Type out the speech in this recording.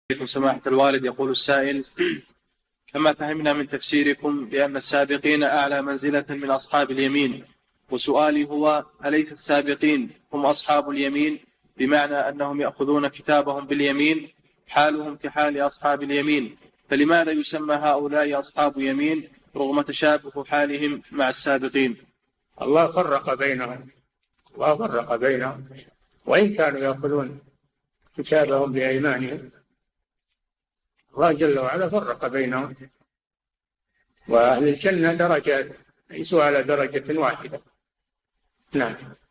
سماحة الوالد، يقول السائل: كما فهمنا من تفسيركم بأن السابقين أعلى منزلة من أصحاب اليمين، وسؤالي هو: أليس السابقين هم أصحاب اليمين، بمعنى أنهم يأخذون كتابهم باليمين حالهم كحال أصحاب اليمين، فلماذا يسمى هؤلاء أصحاب يمين رغم تشابه حالهم مع السابقين؟ الله فرق بينهم وإن كانوا يأخذون كتابهم بأيمانهم، الله جل وعلا فرق بينهم. وأهل الجنة درجات، ليسوا على درجة واحدة. نعم.